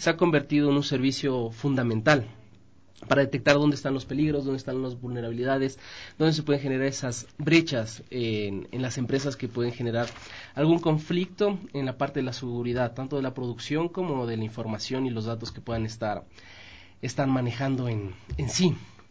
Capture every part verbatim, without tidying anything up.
se ha convertido en un servicio fundamental para detectar dónde están los peligros, dónde están las vulnerabilidades, dónde se pueden generar esas brechas en, en las empresas que pueden generar algún conflicto en la parte de la seguridad, tanto de la producción como de la información y los datos que puedan estar, estar manejando en, en sí.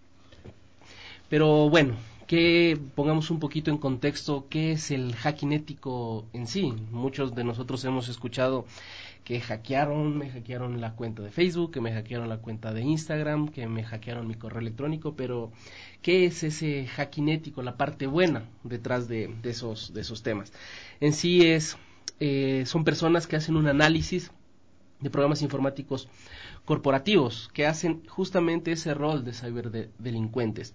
Pero bueno, que pongamos un poquito en contexto qué es el hacking ético en sí. Muchos de nosotros hemos escuchado que hackearon, me hackearon la cuenta de Facebook, que me hackearon la cuenta de Instagram, que me hackearon mi correo electrónico, pero ¿qué es ese hacking ético, la parte buena detrás de, de, esos, de esos temas? En sí es, eh, son personas que hacen un análisis de programas informáticos corporativos que hacen justamente ese rol de ciberdelincuentes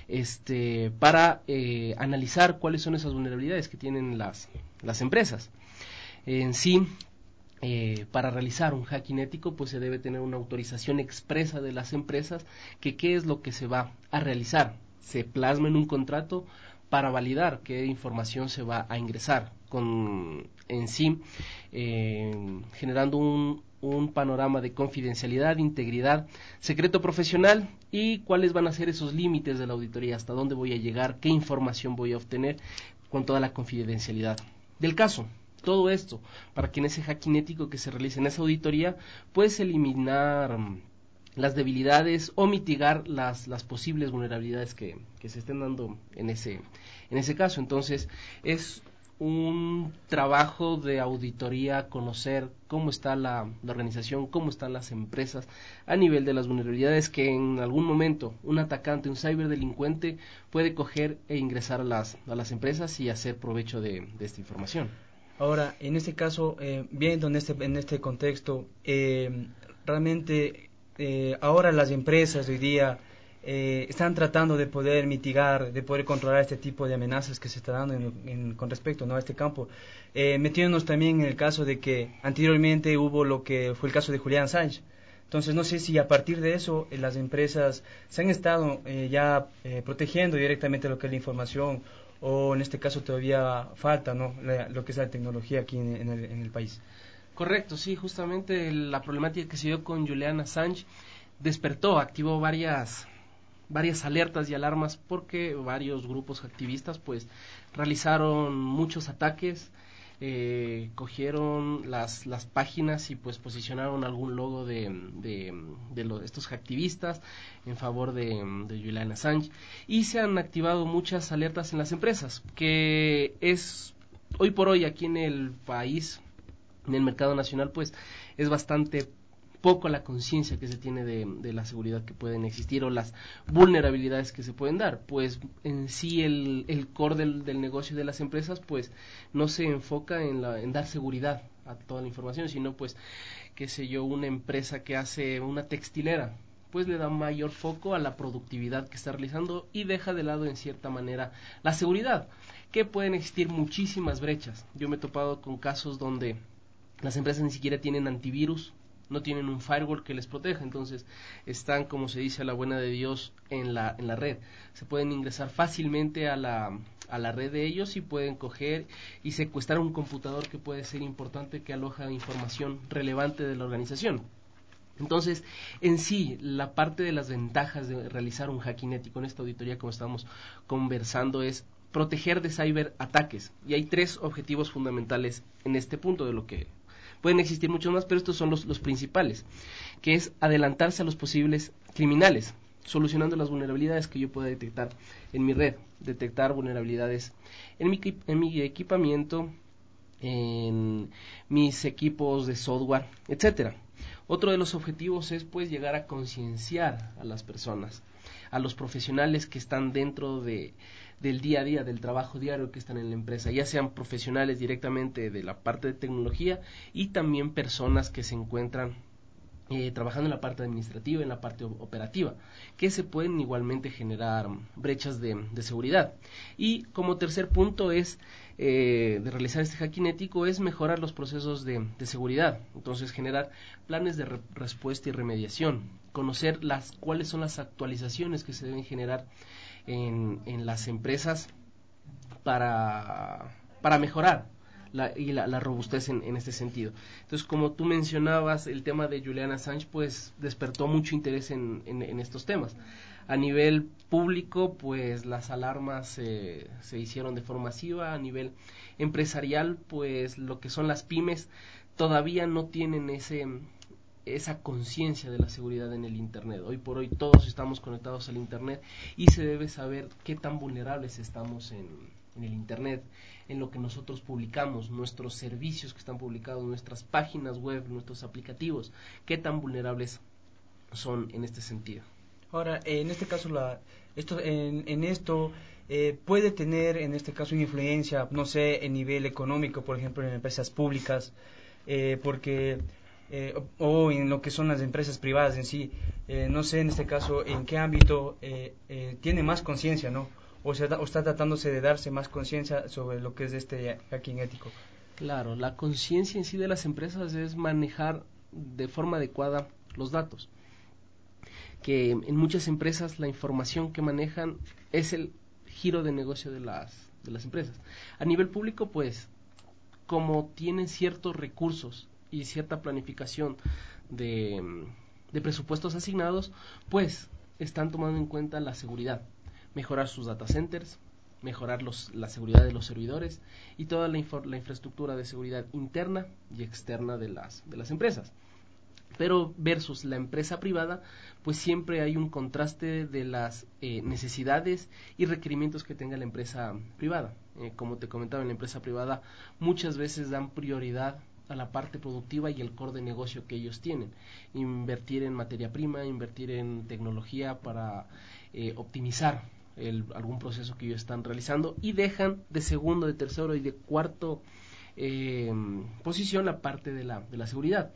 este, para eh, analizar cuáles son esas vulnerabilidades que tienen las, las empresas. En sí, Eh, para realizar un hacking ético pues se debe tener una autorización expresa de las empresas que qué es lo que se va a realizar, se plasma en un contrato para validar qué información se va a ingresar con en sí eh, generando un, un panorama de confidencialidad, integridad, secreto profesional y cuáles van a ser esos límites de la auditoría, hasta dónde voy a llegar, qué información voy a obtener con toda la confidencialidad del caso. Todo esto para que en ese hacking ético que se realice en esa auditoría puedes eliminar um, las debilidades o mitigar las, las posibles vulnerabilidades que, que se estén dando en ese, en ese caso. Entonces es un trabajo de auditoría, conocer cómo está la, la organización, cómo están las empresas a nivel de las vulnerabilidades que en algún momento un atacante, un ciberdelincuente puede coger e ingresar a las, a las empresas y hacer provecho de, de esta información. Ahora, en este caso, eh, viendo en este, en este contexto, eh, realmente eh, ahora las empresas hoy día eh, están tratando de poder mitigar, de poder controlar este tipo de amenazas que se está dando en, en, con respecto, ¿no?, a este campo, eh, metiéndonos también en el caso de que anteriormente hubo lo que fue el caso de Julian Assange. Entonces, no sé si a partir de eso eh, las empresas se han estado eh, ya eh, protegiendo directamente lo que es la información, o en este caso todavía falta, ¿no?, la, lo que es la tecnología aquí en, en, el, en el país. Correcto, sí, justamente la problemática que se dio con Julian Assange despertó, activó varias varias alertas y alarmas porque varios grupos activistas pues realizaron muchos ataques, eh, cogieron las, las páginas y pues posicionaron algún logo de, de, de los, estos activistas en favor de, de Julian Assange y se han activado muchas alertas en las empresas, que es hoy por hoy aquí en el país, en el mercado nacional, pues es bastante poco la conciencia que se tiene de, de la seguridad que pueden existir o las vulnerabilidades que se pueden dar, pues en sí el, el core del, del negocio de las empresas pues no se enfoca en, la, en dar seguridad a toda la información, sino pues, qué sé yo, una empresa que hace una textilera, pues le da mayor foco a la productividad que está realizando y deja de lado en cierta manera la seguridad, que pueden existir muchísimas brechas. Yo me he topado con casos donde las empresas ni siquiera tienen antivirus, no tienen un firewall que les proteja, entonces están, como se dice, a la buena de Dios en la en la red. Se pueden ingresar fácilmente a la a la red de ellos y pueden coger y secuestrar un computador que puede ser importante, que aloja información relevante de la organización. Entonces, en sí, la parte de las ventajas de realizar un hacking ético en esta auditoría, como estamos conversando, es proteger de ciberataques. Y hay tres objetivos fundamentales en este punto, de lo que pueden existir muchos más, pero estos son los, los principales, que es adelantarse a los posibles criminales, solucionando las vulnerabilidades que yo pueda detectar en mi red, detectar vulnerabilidades en mi, en mi equipamiento, en mis equipos de software, etcétera. Otro de los objetivos es pues llegar a concienciar a las personas, a los profesionales que están dentro de del día a día, del trabajo diario que están en la empresa, ya sean profesionales directamente de la parte de tecnología y también personas que se encuentran eh, trabajando en la parte administrativa, en la parte operativa, que se pueden igualmente generar brechas de, de seguridad. Y como tercer punto es eh, de realizar este hacking ético es mejorar los procesos de, de seguridad, entonces generar planes de re- respuesta y remediación, conocer las cuáles son las actualizaciones que se deben generar en, en las empresas para, para mejorar la, y la, la robustez en, en este sentido. Entonces, como tú mencionabas, el tema de Julian Assange pues despertó mucho interés en, en, en estos temas. A nivel público, pues las alarmas eh, se hicieron de forma masiva. A nivel empresarial, pues lo que son las pymes todavía no tienen ese esa conciencia de la seguridad en el Internet. Hoy por hoy todos estamos conectados al Internet y se debe saber qué tan vulnerables estamos en, en el Internet, en lo que nosotros publicamos, nuestros servicios que están publicados, nuestras páginas web, nuestros aplicativos, qué tan vulnerables son en este sentido. Ahora, eh, en este caso, la, esto, en, en esto eh, puede tener, en este caso, una influencia, no sé, en nivel económico, por ejemplo, en empresas públicas, eh, porque, eh, o, o en lo que son las empresas privadas en sí, eh, no sé, en este caso, en qué ámbito eh, eh, tiene más conciencia, ¿no? O, sea, o está tratándose de darse más conciencia sobre lo que es este hacking ético. Claro, la conciencia en sí de las empresas es manejar de forma adecuada los datos. Que en muchas empresas la información que manejan es el giro de negocio de las, de las empresas. A nivel público, pues, como tienen ciertos recursos y cierta planificación de, de presupuestos asignados, pues están tomando en cuenta la seguridad, mejorar sus data centers, mejorar los, la seguridad de los servidores y toda la, infor, la infraestructura de seguridad interna y externa de las, de las empresas. Pero versus la empresa privada, pues siempre hay un contraste de las eh, necesidades y requerimientos que tenga la empresa privada. Eh, como te comentaba, en la empresa privada muchas veces dan prioridad a la parte productiva y el core de negocio que ellos tienen. Invertir en materia prima, invertir en tecnología para eh, optimizar el, algún proceso que ellos están realizando y dejan de segundo, de tercero y de cuarto eh, posición la parte de la, de la seguridad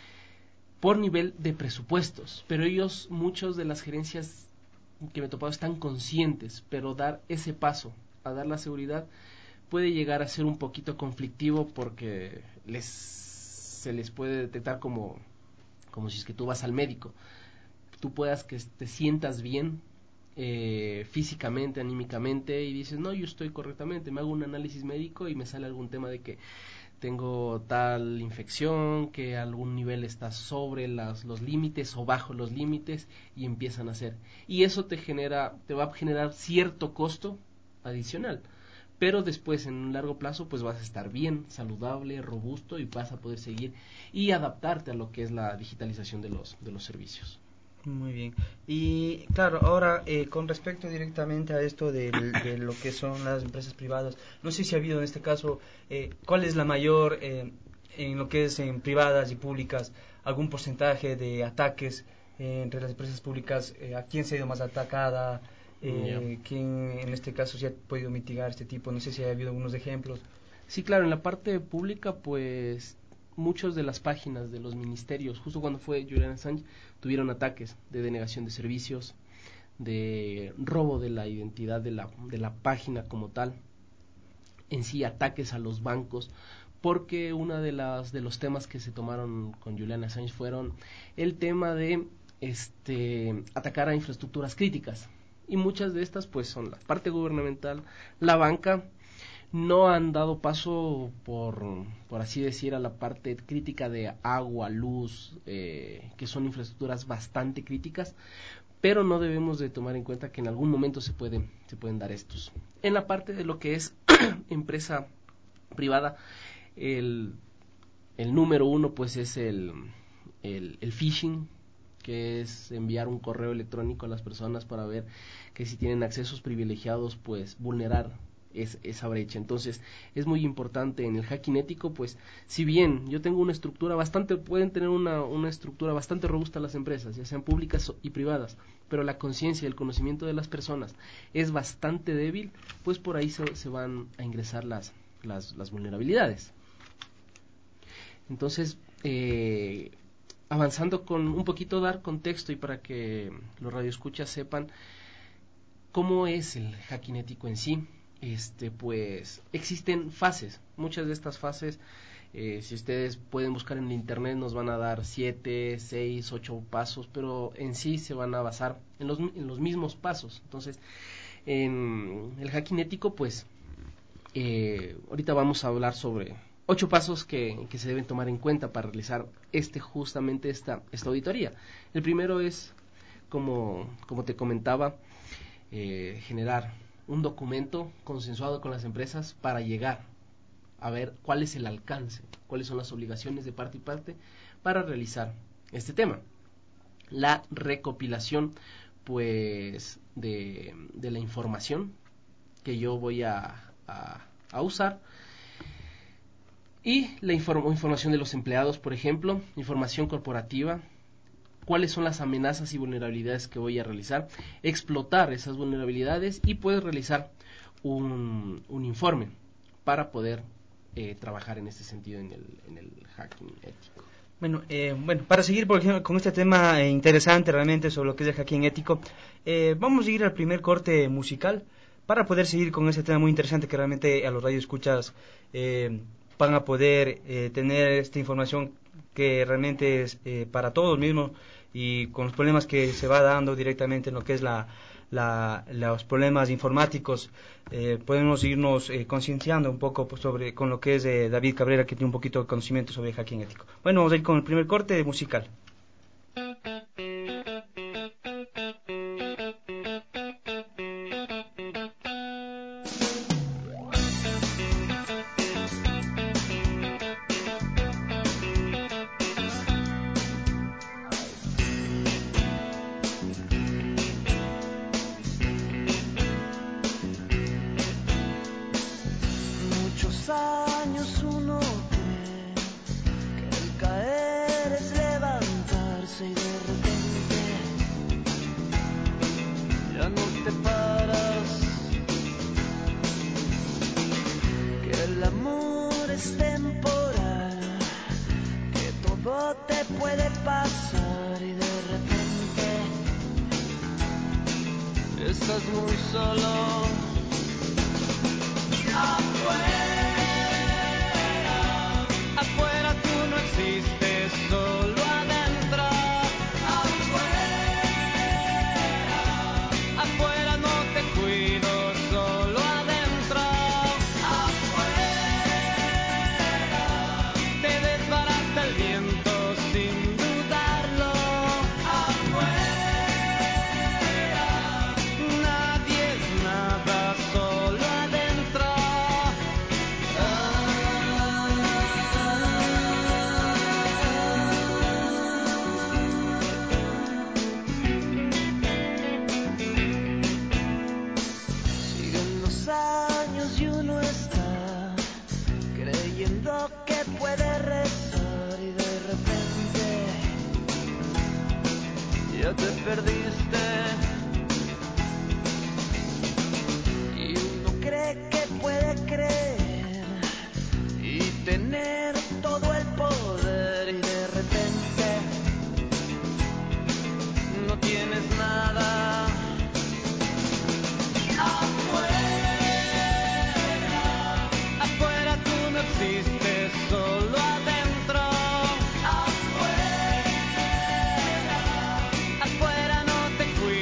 por nivel de presupuestos, pero ellos, muchos de las gerencias que me he topado están conscientes, pero dar ese paso a dar la seguridad puede llegar a ser un poquito conflictivo porque les se les puede detectar como como si es que tú vas al médico, tú puedas que te sientas bien eh, físicamente, anímicamente y dices, no, yo estoy correctamente, me hago un análisis médico y me sale algún tema de que tengo tal infección, que algún nivel está sobre las, los límites o bajo los límites y empiezan a hacer. Y eso te genera, te va a generar cierto costo adicional, pero después en un largo plazo pues vas a estar bien, saludable, robusto y vas a poder seguir y adaptarte a lo que es la digitalización de los, de los servicios. Muy bien. Y claro, ahora eh, con respecto directamente a esto de, de lo que son las empresas privadas, no sé si ha habido en este caso, eh, ¿cuál es la mayor, eh, en lo que es en privadas y públicas, algún porcentaje de ataques eh, entre las empresas públicas? Eh, ¿A quién se ha ido más atacada? Eh, Yeah. ¿Quién en este caso se ha podido mitigar este tipo? No sé si ha habido algunos ejemplos. Sí, claro, en la parte pública pues muchos de las páginas de los ministerios, justo cuando fue Julian Assange, tuvieron ataques de denegación de servicios, de robo de la identidad de la, de la página como tal, en sí ataques a los bancos, porque uno de las de los temas que se tomaron con Julian Assange fueron el tema de este atacar a infraestructuras críticas, y muchas de estas pues son la parte gubernamental, la banca. No han dado paso, por, por así decir, a la parte crítica de agua, luz, eh, que son infraestructuras bastante críticas, pero no debemos de tomar en cuenta que en algún momento se pueden, se pueden dar estos. En la parte de lo que es empresa privada, el, el número uno pues es el, el, el phishing, que es enviar un correo electrónico a las personas para ver que si tienen accesos privilegiados, pues vulnerar es esa brecha. Entonces es muy importante en el hacking ético, pues si bien yo tengo una estructura bastante, pueden tener una, una estructura bastante robusta las empresas, ya sean públicas y privadas, pero la conciencia y el conocimiento de las personas es bastante débil, pues por ahí se, se van a ingresar las, las, las vulnerabilidades. Entonces eh, avanzando con un poquito, dar contexto y para que los radioescuchas sepan cómo es el hacking ético en sí. Este, pues existen fases, muchas de estas fases, eh, si ustedes pueden buscar en el internet, nos van a dar siete, seis, ocho pasos, pero en sí se van a basar en los, en los mismos pasos. Entonces, en el hacking ético, pues, eh, ahorita vamos a hablar sobre, ocho pasos que, que se deben tomar en cuenta para realizar este justamente esta, esta auditoría. El primero es, como, como te comentaba, eh, generar un documento consensuado con las empresas para llegar a ver cuál es el alcance, cuáles son las obligaciones de parte y parte para realizar este tema. La recopilación, pues, de, de la información que yo voy a, a, a usar, y la inform- información de los empleados, por ejemplo, información corporativa, cuáles son las amenazas y vulnerabilidades que voy a realizar, explotar esas vulnerabilidades y puedes realizar un, un informe para poder eh, trabajar en este sentido en el, en el hacking ético. Bueno, eh, bueno, para seguir por ejemplo, con este tema eh, interesante realmente sobre lo que es el hacking ético, eh, vamos a ir al primer corte musical para poder seguir con este tema muy interesante que realmente a los radioescuchas eh, van a poder eh, tener esta información que realmente es eh, para todos mismos y con los problemas que se va dando directamente en lo que es la, la, los problemas informáticos, eh, podemos irnos eh, concienciando un poco pues, sobre con lo que es eh, David Cabrera, que tiene un poquito de conocimiento sobre hacking ético. Bueno, vamos a ir con el primer corte musical. Años uno cree que el caer es levantarse y de repente ya no te paras, que el amor es temporal, que todo te puede pasar y de repente estás muy solo. Afuera solo adentro, afuera, afuera no te cuido, solo adentro, afuera, te desbarata el viento sin dudarlo, afuera, nadie es nada, solo adentro. Años y uno está creyendo que puede rezar y de repente ya te perdiste y uno cree que puede creer y tener todo el poder y de repente no tienes nada. Solo adentro, afuera, afuera no te cuido.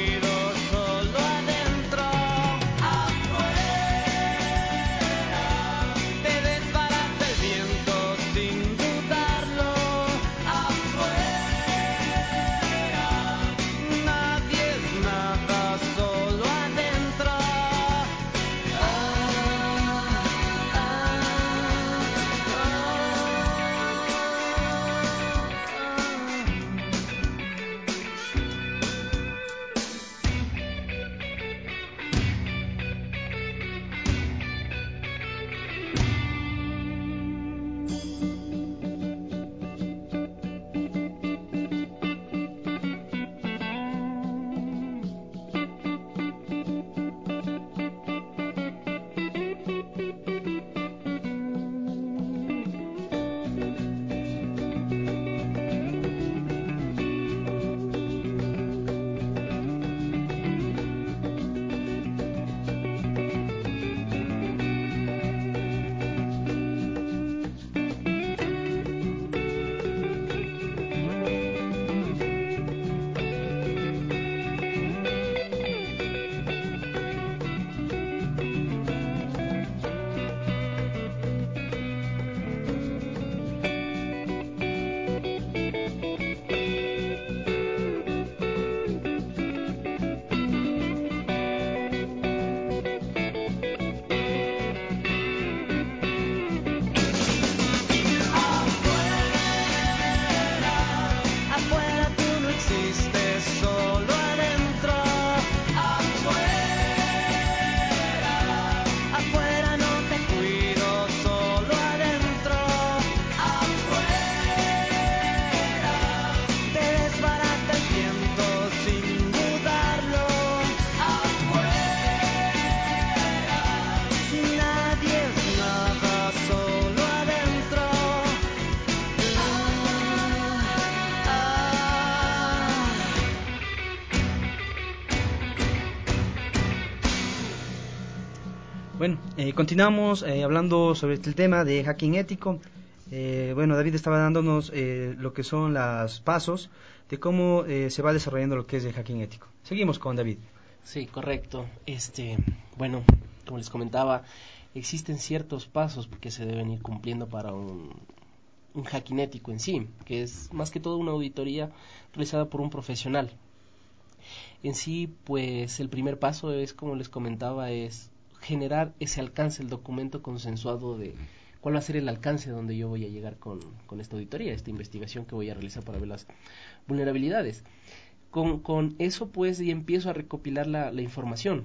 Bueno, eh, continuamos eh, hablando sobre el tema de hacking ético. Eh, bueno, David estaba dándonos eh, lo que son los pasos de cómo eh, se va desarrollando lo que es el hacking ético. Seguimos con David. Sí, correcto. Este, bueno, como les comentaba, existen ciertos pasos que se deben ir cumpliendo para un, un hacking ético en sí, que es más que todo una auditoría realizada por un profesional. En sí, pues el primer paso es, como les comentaba, es generar ese alcance, el documento consensuado de cuál va a ser el alcance donde yo voy a llegar con, con esta auditoría, esta investigación que voy a realizar para ver las vulnerabilidades. Con, con eso pues y empiezo a recopilar la, la información,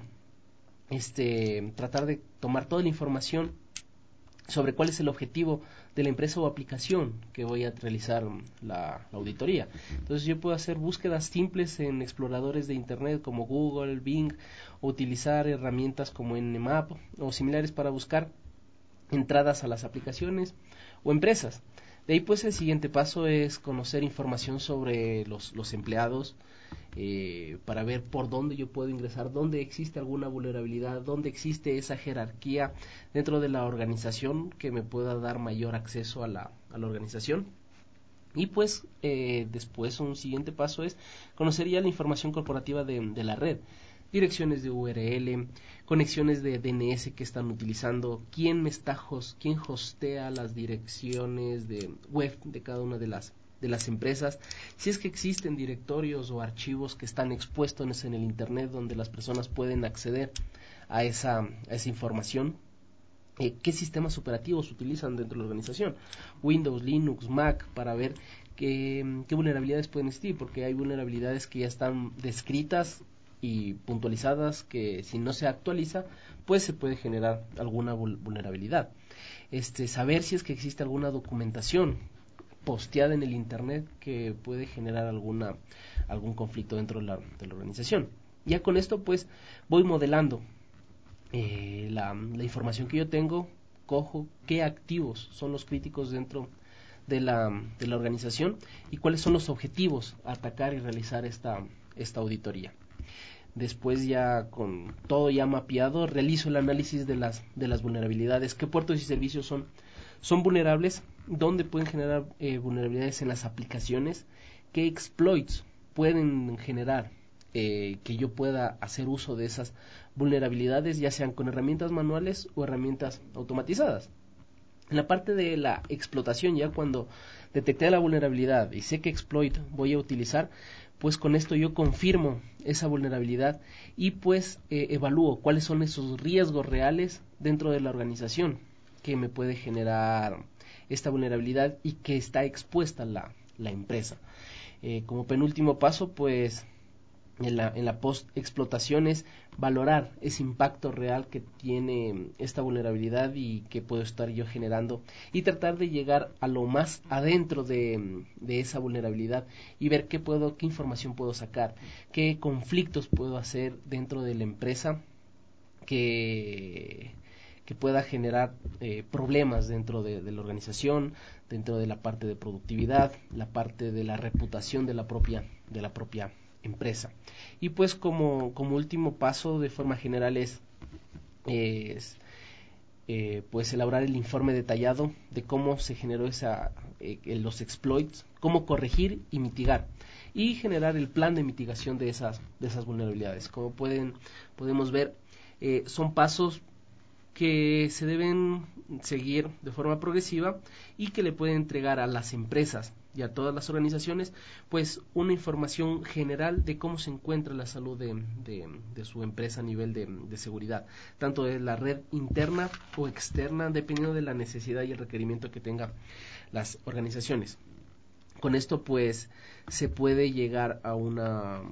este, tratar de tomar toda la información sobre cuál es el objetivo de la empresa o aplicación que voy a realizar la, la auditoría. Entonces yo puedo hacer búsquedas simples en exploradores de internet como Google, Bing, o utilizar herramientas como Nmap o similares para buscar entradas a las aplicaciones o empresas. De ahí pues el siguiente paso es conocer información sobre los, los empleados, eh, para ver por dónde yo puedo ingresar, dónde existe alguna vulnerabilidad, dónde existe esa jerarquía dentro de la organización que me pueda dar mayor acceso a la, a la organización. Y pues eh, después un siguiente paso es conocer ya la información corporativa de, de la red, direcciones de U R L, conexiones de D N S que están utilizando, quién me está host, quién hostea las direcciones de web de cada una de las de las empresas, si es que existen directorios o archivos que están expuestos en el internet donde las personas pueden acceder a esa, a esa información. Eh, ¿Qué sistemas operativos utilizan dentro de la organización? Windows, Linux, Mac, para ver qué, qué vulnerabilidades pueden existir, porque hay vulnerabilidades que ya están descritas y puntualizadas que si no se actualiza, pues se puede generar alguna vulnerabilidad. Este, saber si es que existe alguna documentación posteada en el internet que puede generar alguna algún conflicto dentro de la, de la organización. Ya con esto pues voy modelando eh, la, la información que yo tengo, cojo qué activos son los críticos dentro de la, de la organización y cuáles son los objetivos a atacar y realizar esta, esta auditoría. Después ya con todo ya mapeado, realizo el análisis de las, de las vulnerabilidades, qué puertos y servicios son, son vulnerables, dónde pueden generar eh, vulnerabilidades en las aplicaciones, qué exploits pueden generar eh, que yo pueda hacer uso de esas vulnerabilidades, ya sean con herramientas manuales o herramientas automatizadas. En la parte de la explotación, ya cuando detecté la vulnerabilidad y sé qué exploit voy a utilizar, pues con esto yo confirmo esa vulnerabilidad y pues eh, evalúo cuáles son esos riesgos reales dentro de la organización que me puede generar esta vulnerabilidad y que está expuesta la, la empresa. Eh, como penúltimo paso, pues en la, en la post-explotación es valorar ese impacto real que tiene esta vulnerabilidad y que puedo estar yo generando y tratar de llegar a lo más adentro de, de esa vulnerabilidad y ver qué puedo, qué información puedo sacar, qué conflictos puedo hacer dentro de la empresa que que pueda generar eh, problemas dentro de, de la organización, dentro de la parte de productividad, la parte de la reputación de la propia, de la propia empresa. Y pues como, como último paso de forma general es, es eh, pues elaborar el informe detallado de cómo se generó esa, eh, los exploits, cómo corregir y mitigar y generar el plan de mitigación de esas, de esas vulnerabilidades. Como pueden, podemos ver, eh, son pasos que se deben seguir de forma progresiva y que le pueden entregar a las empresas y a todas las organizaciones pues una información general de cómo se encuentra la salud de, de, de su empresa a nivel de, de seguridad, tanto de la red interna o externa, dependiendo de la necesidad y el requerimiento que tengan las organizaciones. Con esto pues se puede llegar a una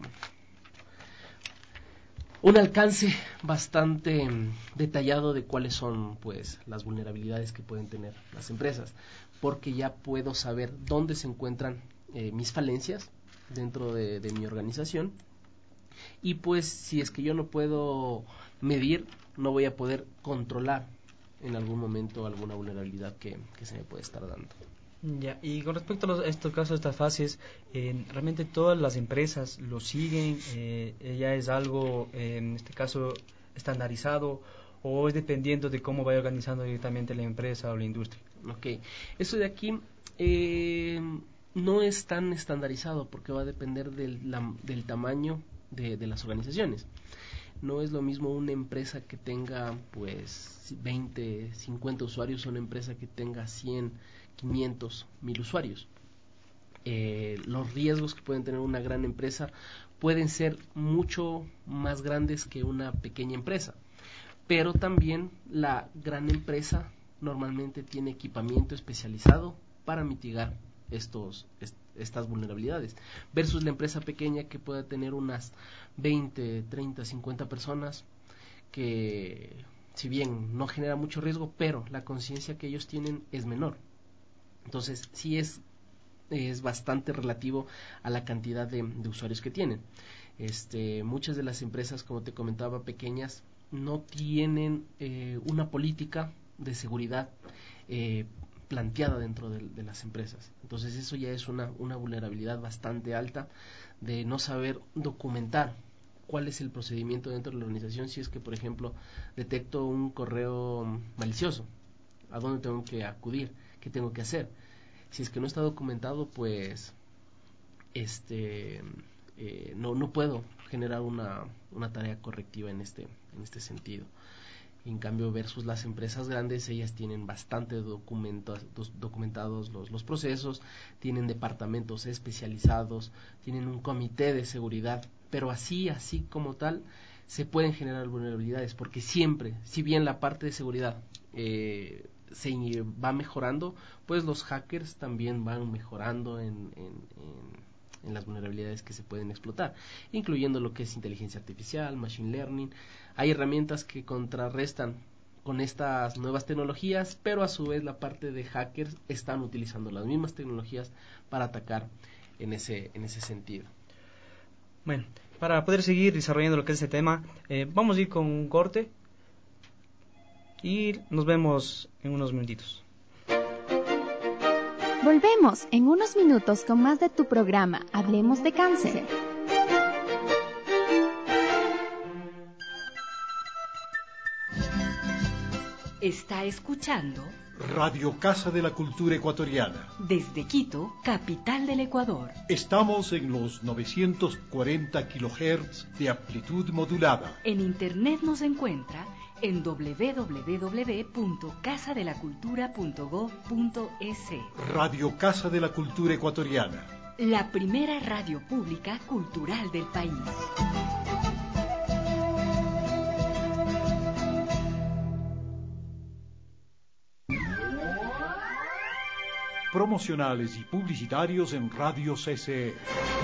un alcance bastante detallado de cuáles son pues las vulnerabilidades que pueden tener las empresas, porque ya puedo saber dónde se encuentran eh, mis falencias dentro de, de mi organización y pues si es que yo no puedo medir, no voy a poder controlar en algún momento alguna vulnerabilidad que, que se me puede estar dando. Ya, y con respecto a, los, a estos casos, estas fases, eh, realmente todas las empresas lo siguen, eh, ya es algo, eh, en este caso, estandarizado, o es dependiendo de cómo vaya organizando directamente la empresa o la industria? Ok, eso de aquí eh, no es tan estandarizado porque va a depender del, la, del tamaño de, de las organizaciones. No es lo mismo una empresa que tenga pues veinte, cincuenta usuarios o una empresa que tenga cien, quinientos, mil usuarios. Eh, los riesgos que pueden tener una gran empresa pueden ser mucho más grandes que una pequeña empresa, pero también la gran empresa normalmente tiene equipamiento especializado para mitigar estos est estas vulnerabilidades, versus la empresa pequeña que pueda tener unas veinte, treinta, cincuenta personas, que si bien no genera mucho riesgo, pero la conciencia que ellos tienen es menor. Entonces sí es es bastante relativo a la cantidad de, de usuarios que tienen. Este, muchas de las empresas, como te comentaba, pequeñas, no tienen eh, una política de seguridad eh, planteada dentro de, de las empresas. Entonces eso ya es una, una vulnerabilidad bastante alta de no saber documentar cuál es el procedimiento dentro de la organización. Si es que, por ejemplo, detecto un correo malicioso, ¿a dónde tengo que acudir? ¿Qué tengo que hacer? Si es que no está documentado, pues este eh, no no puedo generar una, una tarea correctiva en este en este sentido. En cambio, versus las empresas grandes, ellas tienen bastante documentos, documentados los, los procesos, tienen departamentos especializados, tienen un comité de seguridad, pero así, así como tal, se pueden generar vulnerabilidades, porque siempre, si bien la parte de seguridad eh, se va mejorando, pues los hackers también van mejorando en, en, en en las vulnerabilidades que se pueden explotar, incluyendo lo que es inteligencia artificial, machine learning. Hay herramientas que contrarrestan con estas nuevas tecnologías, pero a su vez la parte de hackers están utilizando las mismas tecnologías para atacar en ese, en ese sentido. Bueno, para poder seguir desarrollando lo que es este tema, eh, vamos a ir con un corte y nos vemos en unos minutitos. Volvemos en unos minutos con más de tu programa Hablemos de Cáncer. Está escuchando Radio Casa de la Cultura Ecuatoriana. Desde Quito, capital del Ecuador. Estamos en los novecientos cuarenta kilohertz de amplitud modulada. En internet nos encuentra en doble u doble u doble u punto casa de la cultura punto gob punto es. Radio Casa de la Cultura Ecuatoriana. La primera radio pública cultural del país. Promocionales y publicitarios en Radio C C E.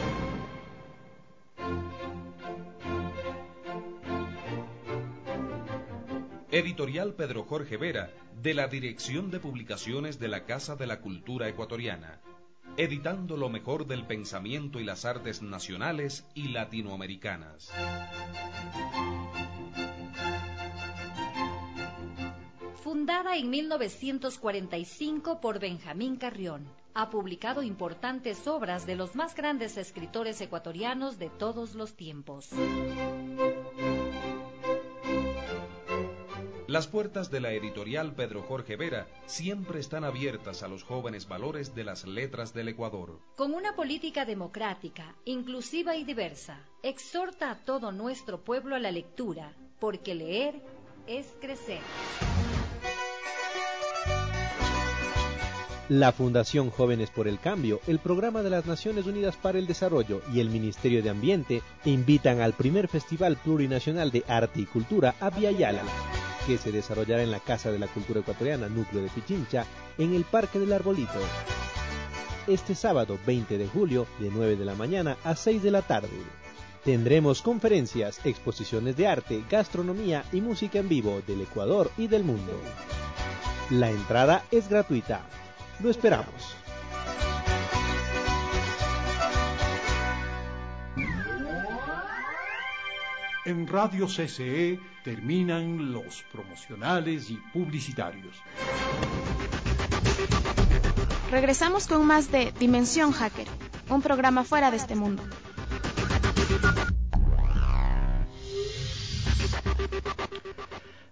Editorial Pedro Jorge Vera, de la Dirección de Publicaciones de la Casa de la Cultura Ecuatoriana, editando lo mejor del pensamiento y las artes nacionales y latinoamericanas. Fundada en mil novecientos cuarenta y cinco por Benjamín Carrión, ha publicado importantes obras de los más grandes escritores ecuatorianos de todos los tiempos. Las puertas de la editorial Pedro Jorge Vera siempre están abiertas a los jóvenes valores de las letras del Ecuador. Con una política democrática, inclusiva y diversa, exhorta a todo nuestro pueblo a la lectura, porque leer es crecer. La Fundación Jóvenes por el Cambio, el Programa de las Naciones Unidas para el Desarrollo y el Ministerio de Ambiente invitan al primer Festival Plurinacional de Arte y Cultura Abya Yala, que se desarrollará en la Casa de la Cultura Ecuatoriana, núcleo de Pichincha, en el Parque del Arbolito. Este sábado veinte de julio, de nueve de la mañana a seis de la tarde. Tendremos conferencias, exposiciones de arte, gastronomía y música en vivo del Ecuador y del mundo. La entrada es gratuita. Lo esperamos. En Radio C C E terminan los promocionales y publicitarios. Regresamos con más de Dimensión Hacker, un programa fuera de este mundo.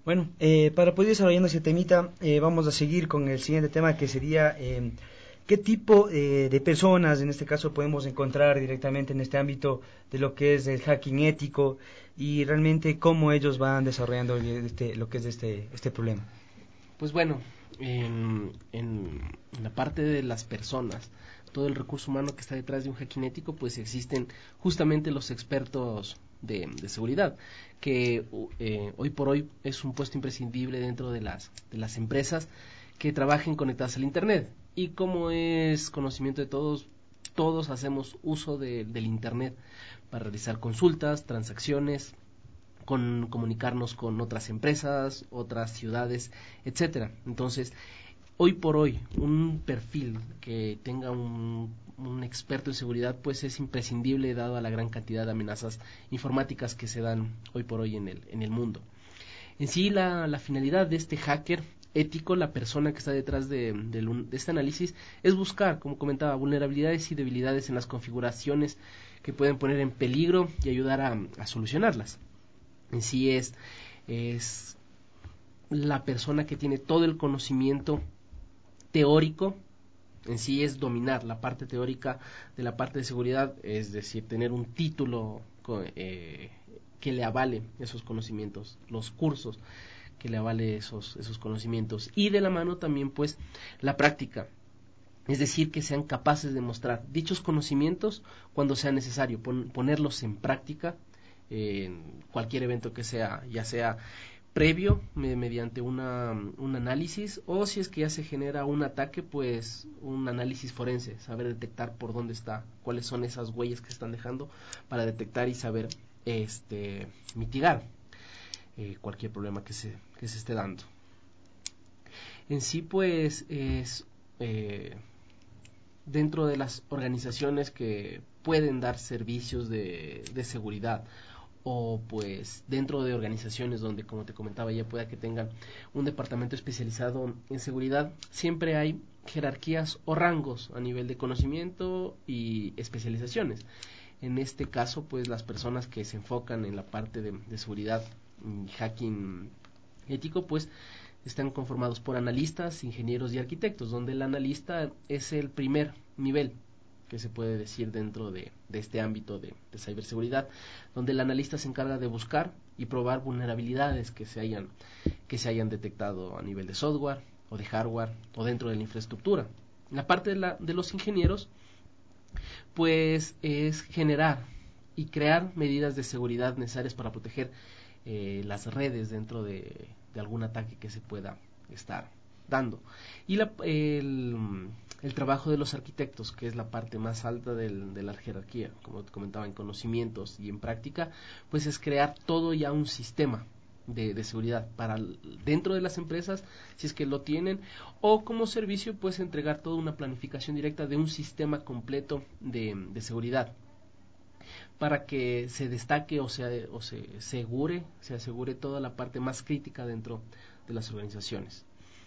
Bueno, eh, para poder ir desarrollando ese temita, eh, vamos a seguir con el siguiente tema, que sería eh, qué tipo eh, de personas, en este caso, podemos encontrar directamente en este ámbito de lo que es el hacking ético y realmente cómo ellos van desarrollando este, lo que es este, este problema. Pues bueno, en, en la parte de las personas, todo el recurso humano que está detrás de un hacking ético, pues existen justamente los expertos de, de seguridad, que eh, hoy por hoy es un puesto imprescindible dentro de las, de las empresas que trabajen conectadas al Internet. Y como es conocimiento de todos, todos hacemos uso de, del Internet para realizar consultas, transacciones, con comunicarnos con otras empresas, otras ciudades, etcétera. Entonces, hoy por hoy, un perfil que tenga un, un experto en seguridad, pues es imprescindible dado a la gran cantidad de amenazas informáticas que se dan hoy por hoy en el, en el mundo. En sí, la, la finalidad de este hacker ético, la persona que está detrás de, de, de este análisis, es buscar, como comentaba, vulnerabilidades y debilidades en las configuraciones que pueden poner en peligro y ayudar a, a solucionarlas. En sí es, es la persona que tiene todo el conocimiento teórico, en sí es dominar la parte teórica de la parte de seguridad, es decir, tener un título eh, que le avale esos conocimientos, los cursos que le avale esos, esos conocimientos, y de la mano también pues la práctica, es decir, que sean capaces de mostrar dichos conocimientos cuando sea necesario, pon, ponerlos en práctica en cualquier evento que sea, ya sea previo, me, mediante una, un análisis, o si es que ya se genera un ataque, pues un análisis forense, saber detectar por dónde está, cuáles son esas huellas que están dejando, para detectar y saber este mitigar eh, cualquier problema que se, que se esté dando. En sí, pues, es eh, dentro de las organizaciones que pueden dar servicios de, de seguridad, o pues dentro de organizaciones donde, como te comentaba, ya pueda que tengan un departamento especializado en seguridad, siempre hay jerarquías o rangos a nivel de conocimiento y especializaciones. En este caso, pues las personas que se enfocan en la parte de, de seguridad y hacking ético, pues están conformados por analistas, ingenieros y arquitectos, donde el analista es el primer nivel que se puede decir dentro de, de este ámbito de, de ciberseguridad, donde el analista se encarga de buscar y probar vulnerabilidades que se hayan que se hayan detectado a nivel de software o de hardware o dentro de la infraestructura. La parte de, la, de los ingenieros, pues es generar y crear medidas de seguridad necesarias para proteger eh, las redes dentro de, de algún ataque que se pueda estar dando. Y la, el, el trabajo de los arquitectos, que es la parte más alta del, de la jerarquía, como te comentaba, en conocimientos y en práctica, pues es crear todo ya un sistema de, de seguridad para dentro de las empresas, si es que lo tienen, o como servicio, pues entregar toda una planificación directa de un sistema completo de, de seguridad, para que se destaque o, sea, o se asegure, se asegure toda la parte más crítica dentro de las organizaciones.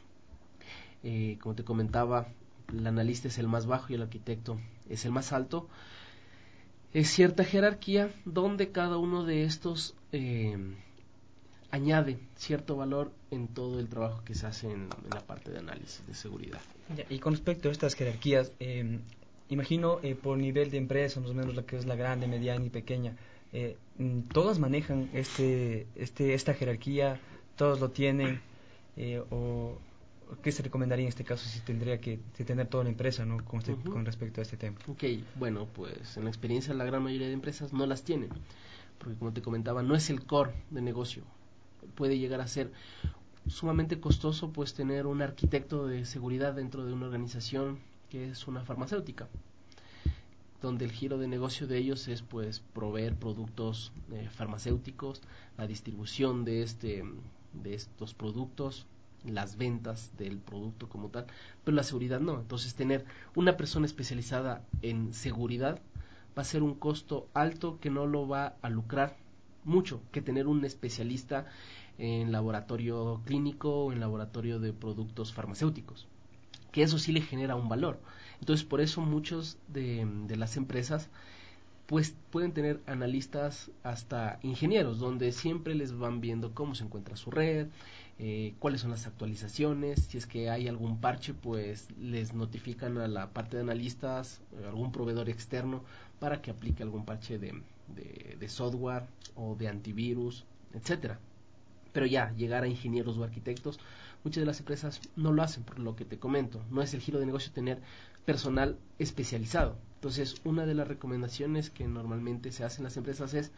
Eh, como te comentaba, el analista es el más bajo y el arquitecto es el más alto. Es cierta jerarquía donde cada uno de estos eh, añade cierto valor en todo el trabajo que se hace en, en la parte de análisis de seguridad. Ya, y con respecto a estas jerarquías, eh, imagino eh, por nivel de empresa, más o menos la que es la grande, mediana y pequeña, eh, todas manejan este, este, esta jerarquía, todos lo tienen, eh, o ¿qué se recomendaría en este caso si tendría que, que tener toda la empresa, ¿no? con, este, uh-huh. con respecto a este tema? Ok, bueno, pues en la experiencia la gran mayoría de empresas no las tienen, porque como te comentaba, no es el core de negocio. Puede llegar a ser sumamente costoso pues tener un arquitecto de seguridad dentro de una organización que es una farmacéutica, donde el giro de negocio de ellos es pues proveer productos eh, farmacéuticos, la distribución de este de estos productos, las ventas del producto como tal, pero la seguridad no. Entonces tener una persona especializada en seguridad va a ser un costo alto que no lo va a lucrar mucho que tener un especialista en laboratorio clínico o en laboratorio de productos farmacéuticos, que eso sí le genera un valor. Entonces por eso muchos de, de las empresas pues pueden tener analistas hasta ingenieros, donde siempre les van viendo cómo se encuentra su red, eh, cuáles son las actualizaciones, si es que hay algún parche, pues les notifican a la parte de analistas, algún proveedor externo, para que aplique algún parche de, de, de software o de antivirus, etcétera. Pero ya, llegar a ingenieros o arquitectos, muchas de las empresas no lo hacen, por lo que te comento, no es el giro de negocio tener personal especializado. Entonces, una de las recomendaciones que normalmente se hacen en las empresas es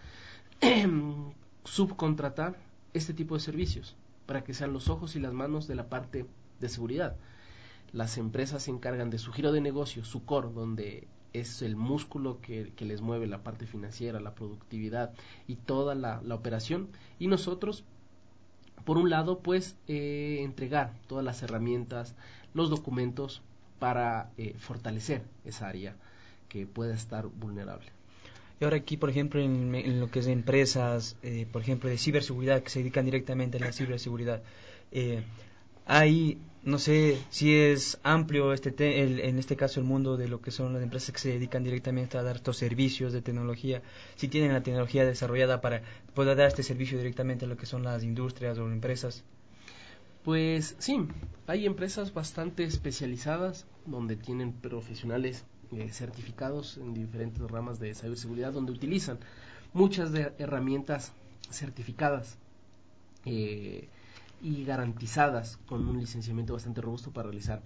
subcontratar este tipo de servicios para que sean los ojos y las manos de la parte de seguridad. Las empresas se encargan de su giro de negocio, su core, donde es el músculo que, que les mueve la parte financiera, la productividad y toda la, la operación, y nosotros, por un lado, pues eh, entregar todas las herramientas, los documentos para eh, fortalecer esa área que pueda estar vulnerable. Y ahora aquí, por ejemplo, en, en lo que es de empresas, eh, por ejemplo, de ciberseguridad, que se dedican directamente a la ciberseguridad, eh, hay, no sé si es amplio este te, el, en este caso el mundo de lo que son las empresas que se dedican directamente a dar estos servicios de tecnología, si tienen la tecnología desarrollada para poder dar este servicio directamente a lo que son las industrias o empresas. Pues sí, hay empresas bastante especializadas donde tienen profesionales eh, certificados en diferentes ramas de ciberseguridad, donde utilizan muchas de herramientas certificadas eh, y garantizadas con un licenciamiento bastante robusto para realizar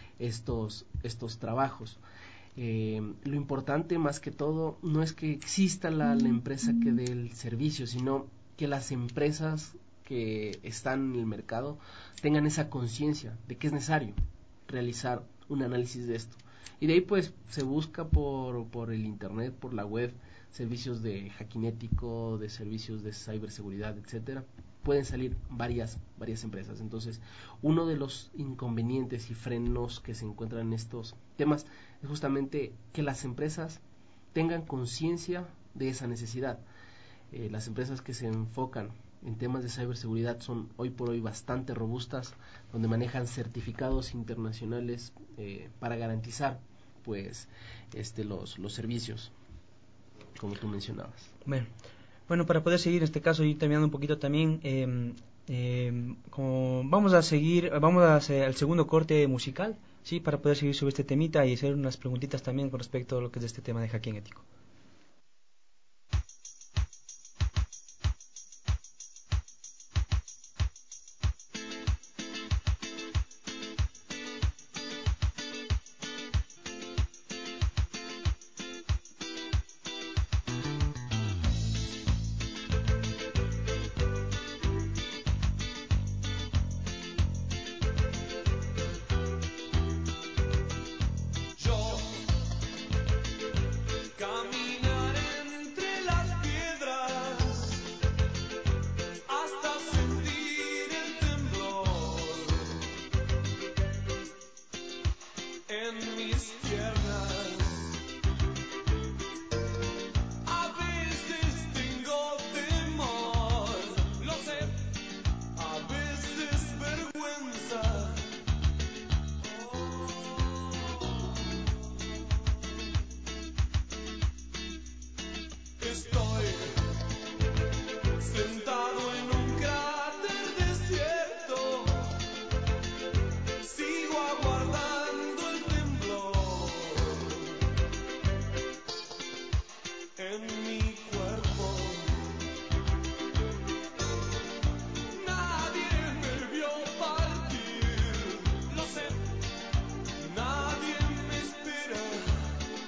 estos, estos trabajos. Eh, lo importante más que todo no es que exista la, la empresa que dé el servicio, sino que las empresas que están en el mercado tengan esa conciencia de que es necesario realizar un análisis de esto, y de ahí pues se busca por, por el internet, por la web, servicios de hacking ético, de servicios de ciberseguridad, etcétera. Pueden salir varias varias empresas. Entonces, uno de los inconvenientes y frenos que se encuentran en estos temas es justamente que las empresas tengan conciencia de esa necesidad. Eh, las empresas que se enfocan en temas de ciberseguridad son hoy por hoy bastante robustas, donde manejan certificados internacionales eh, para garantizar pues este los, los servicios, como tú mencionabas. Bueno, bueno, para poder seguir en este caso y terminando un poquito también, eh, eh, como vamos a seguir, vamos a hacer el segundo corte musical, sí, para poder seguir sobre este temita y hacer unas preguntitas también con respecto a lo que es este tema de hacking ético.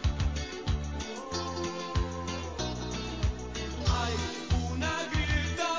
Hay una grieta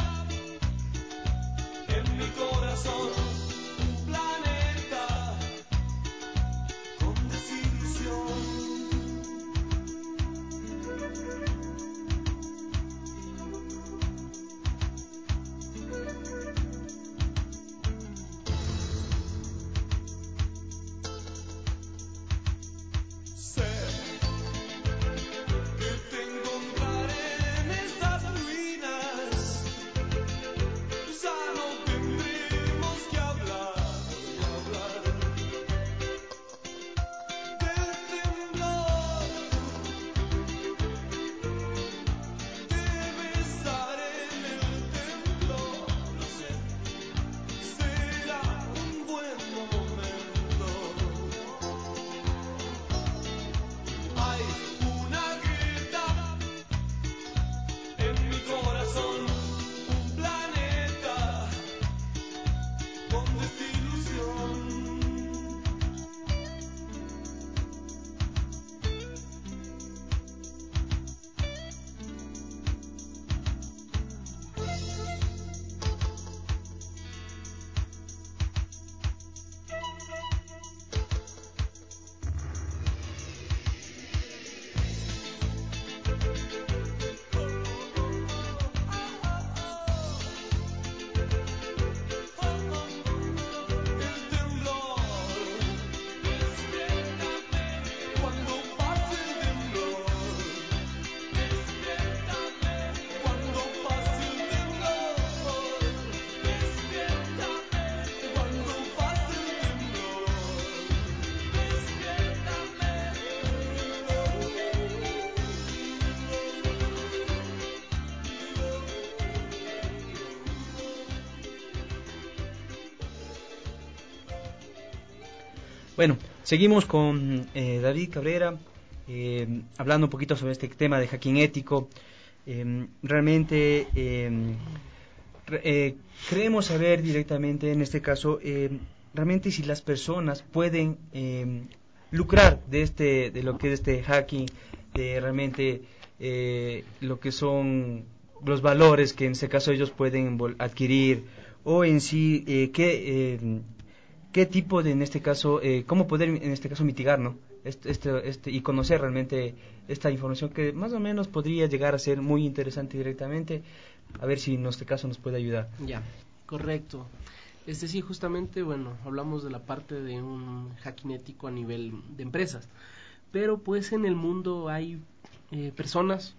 Bueno, seguimos con eh, David Cabrera, eh, hablando un poquito sobre este tema de hacking ético. Eh, realmente eh, re, eh, queremos saber directamente, en este caso, eh, realmente si las personas pueden eh, lucrar de este, de lo que es este hacking, de realmente eh, lo que son los valores que en este caso ellos pueden adquirir, o en sí eh, qué eh, qué tipo de, en este caso, eh, cómo poder en este caso mitigar, ¿no? Este, este, este, y conocer realmente esta información que más o menos podría llegar a ser muy interesante directamente, a ver si en este caso nos puede ayudar. Ya, correcto. Este sí, justamente, bueno, hablamos de la parte de un hacking ético a nivel de empresas, pero pues en el mundo hay eh, personas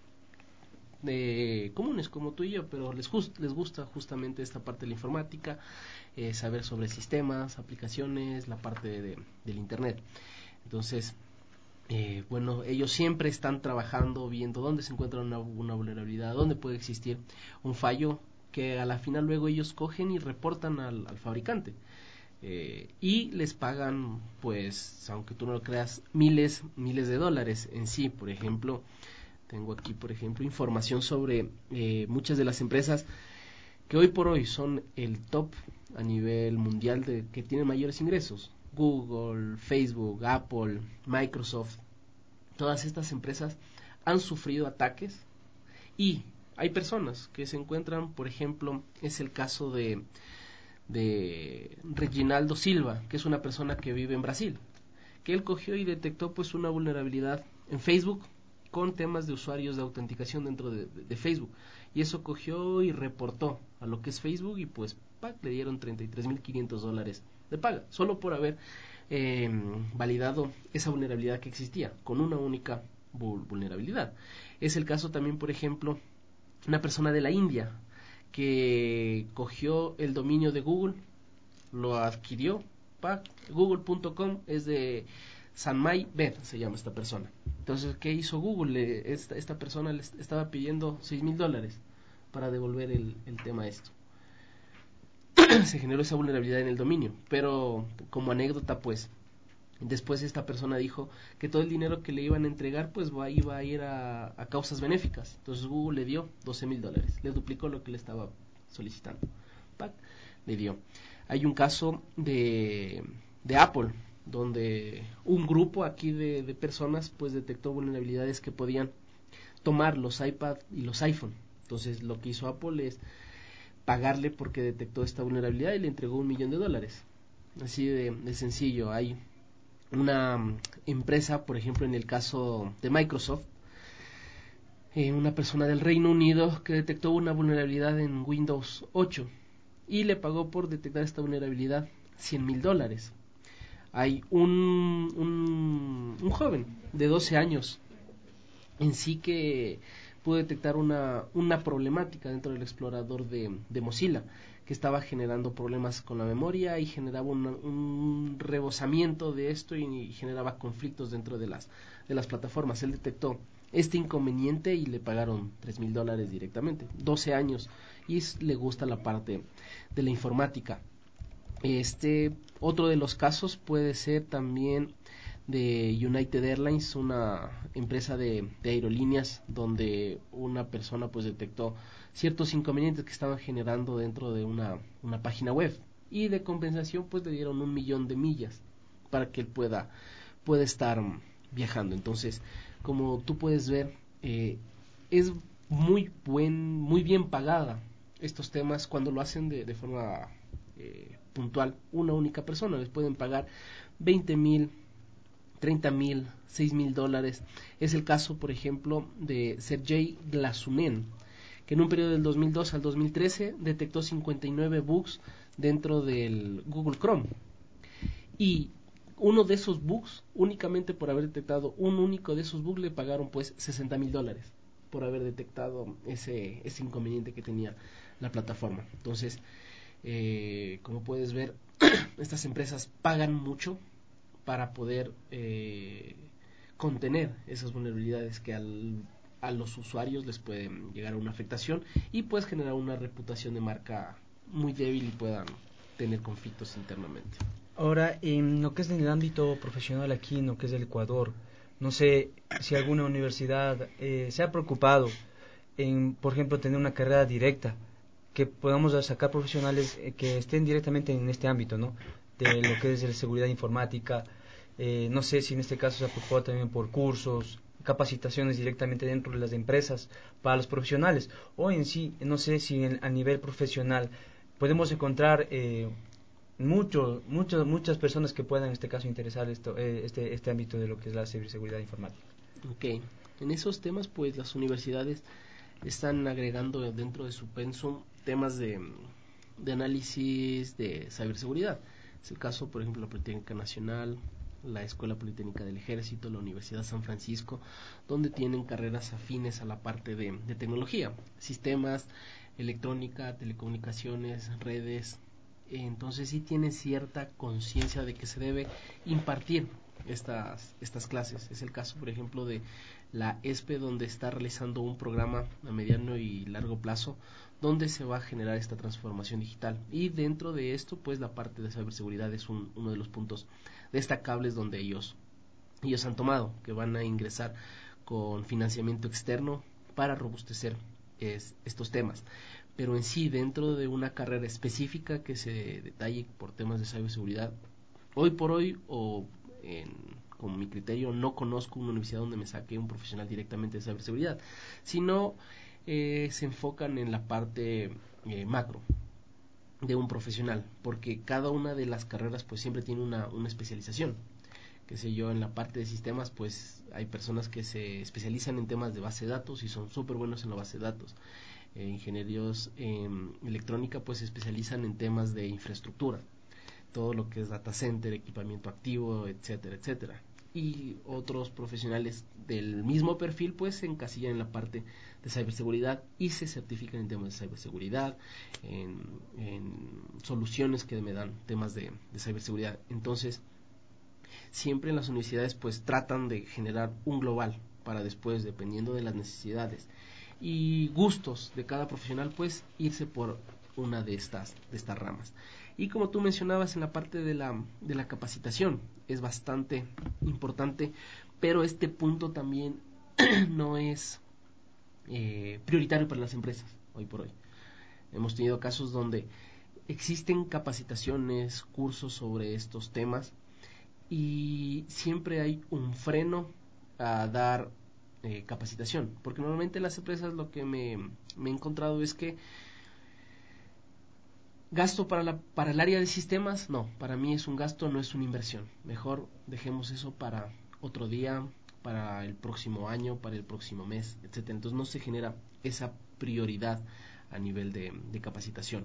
eh, comunes como tú y yo, pero les, just, les gusta justamente esta parte de la informática, eh, saber sobre sistemas, aplicaciones, la parte de, de, del internet. Entonces, eh, bueno, ellos siempre están trabajando, viendo dónde se encuentra una, una vulnerabilidad, dónde puede existir un fallo, que a la final luego ellos cogen y reportan al, al fabricante. Eh, y les pagan, pues, aunque tú no lo creas, miles, miles de dólares en sí. Por ejemplo, tengo aquí, por ejemplo, información sobre eh, muchas de las empresas que hoy por hoy son el top a nivel mundial de que tienen mayores ingresos. Google, Facebook, Apple, Microsoft, todas estas empresas han sufrido ataques y hay personas que se encuentran, por ejemplo, es el caso de, de Reginaldo Silva, que es una persona que vive en Brasil, que él cogió y detectó pues una vulnerabilidad en Facebook con temas de usuarios de autenticación dentro de, de, de Facebook, y eso cogió y reportó a lo que es Facebook y pues ¡pac! Le dieron treinta y tres mil quinientos dólares de paga, solo por haber eh, validado esa vulnerabilidad que existía, con una única vulnerabilidad. Es el caso también, por ejemplo, una persona de la India que cogió el dominio de Google, lo adquirió, google punto com, es de Sanmay Bed, se llama esta persona. Entonces, ¿qué hizo Google? Esta, esta persona le estaba pidiendo seis mil dólares para devolver el, el tema a esto. Se generó esa vulnerabilidad en el dominio, pero como anécdota, pues, después esta persona dijo que todo el dinero que le iban a entregar, pues va, iba a ir a, a causas benéficas. Entonces Google le dio doce mil dólares, le duplicó lo que le estaba solicitando. ¡Pac! Le dio. Hay un caso de, de Apple, donde un grupo aquí de, de personas pues detectó vulnerabilidades que podían tomar los iPad y los iPhone. Entonces lo que hizo Apple es pagarle porque detectó esta vulnerabilidad y le entregó un millón de dólares. Así de, de sencillo. Hay una empresa, por ejemplo, en el caso de Microsoft, eh, una persona del Reino Unido que detectó una vulnerabilidad en Windows ocho y le pagó por detectar esta vulnerabilidad cien mil dólares. Hay un, un, un joven de doce años en sí que pudo detectar una, una problemática dentro del explorador de, de Mozilla, que estaba generando problemas con la memoria y generaba una, un rebosamiento de esto y, y generaba conflictos dentro de las, de las plataformas. Él detectó este inconveniente y le pagaron tres mil dólares directamente, doce años, y es, le gusta la parte de la informática. Este otro de los casos puede ser también de United Airlines, una empresa de, de aerolíneas, donde una persona pues detectó ciertos inconvenientes que estaban generando dentro de una, una página web, y de compensación pues le dieron un millón de millas para que él pueda, pueda estar viajando. Entonces, como tú puedes ver, eh, es muy buen, muy bien pagada estos temas cuando lo hacen de, de forma eh, puntual, una única persona. Les pueden pagar veinte mil, treinta mil, seis mil dólares. Es el caso, por ejemplo, de Sergey Glasunen, que en un periodo del dos mil dos al dos mil trece detectó cincuenta y nueve bugs dentro del Google Chrome, y uno de esos bugs, únicamente por haber detectado un único de esos bugs, le pagaron pues sesenta mil dólares por haber detectado ese, ese inconveniente que tenía la plataforma. Entonces, eh, como puedes ver, estas empresas pagan mucho para poder eh, contener esas vulnerabilidades que al, a los usuarios les pueden llegar a una afectación y pues generar una reputación de marca muy débil y puedan tener conflictos internamente. Ahora, en lo que es en el ámbito profesional aquí, en lo que es el Ecuador, no sé si alguna universidad eh, se ha preocupado en, por ejemplo, tener una carrera directa, que podamos sacar profesionales eh, que estén directamente en este ámbito, ¿no? De lo que es la seguridad informática. Eh, no sé si en este caso se ha preocupado también por cursos, capacitaciones directamente dentro de las empresas para los profesionales, o en sí, no sé si en, a nivel profesional podemos encontrar eh, mucho, mucho, muchas personas que puedan en este caso interesar esto, eh, este, este ámbito de lo que es la ciberseguridad informática. Ok, en esos temas pues las universidades están agregando dentro de su pensum temas de, de análisis de ciberseguridad. Es el caso, por ejemplo, la Politécnica Nacional, la Escuela Politécnica del Ejército, la Universidad San Francisco, donde tienen carreras afines a la parte de, de tecnología, sistemas, electrónica, telecomunicaciones, redes. Entonces sí tienen cierta conciencia de que se debe impartir estas, estas clases. Es el caso, por ejemplo, de la E S P E, donde está realizando un programa a mediano y largo plazo donde se va a generar esta transformación digital, y dentro de esto pues la parte de ciberseguridad es un, uno de los puntos destacables donde ellos ellos han tomado, que van a ingresar con financiamiento externo para robustecer es, estos temas. Pero en sí, dentro de una carrera específica que se detalle por temas de ciberseguridad, hoy por hoy, o en, con mi criterio, no conozco una universidad donde me saque un profesional directamente de ciberseguridad, sino eh, se enfocan en la parte eh, macro de un profesional, porque cada una de las carreras pues siempre tiene una, una especialización. Que sé yo, en la parte de sistemas pues hay personas que se especializan en temas de base de datos y son súper buenos en la base de datos. Eh, ingenieros en eh, electrónica pues se especializan en temas de infraestructura, todo lo que es data center, equipamiento activo, etcétera, etcétera. Y otros profesionales del mismo perfil pues se encasillan en la parte de ciberseguridad y se certifican en temas de ciberseguridad, en, en soluciones que me dan temas de, de ciberseguridad. Entonces siempre en las universidades pues tratan de generar un global para después, dependiendo de las necesidades y gustos de cada profesional, pues irse por una de estas de estas ramas. Y como tú mencionabas en la parte de la de la capacitación, es bastante importante, pero este punto también no es eh, prioritario para las empresas hoy por hoy. Hemos tenido casos donde existen capacitaciones, cursos sobre estos temas, y siempre hay un freno a dar eh, capacitación, porque normalmente las empresas lo que me, me he encontrado es que gasto para, la, para el área de sistemas, no, para mí es un gasto, no es una inversión, mejor dejemos eso para otro día, para el próximo año, para el próximo mes, etcétera. Entonces no se genera esa prioridad a nivel de, de capacitación.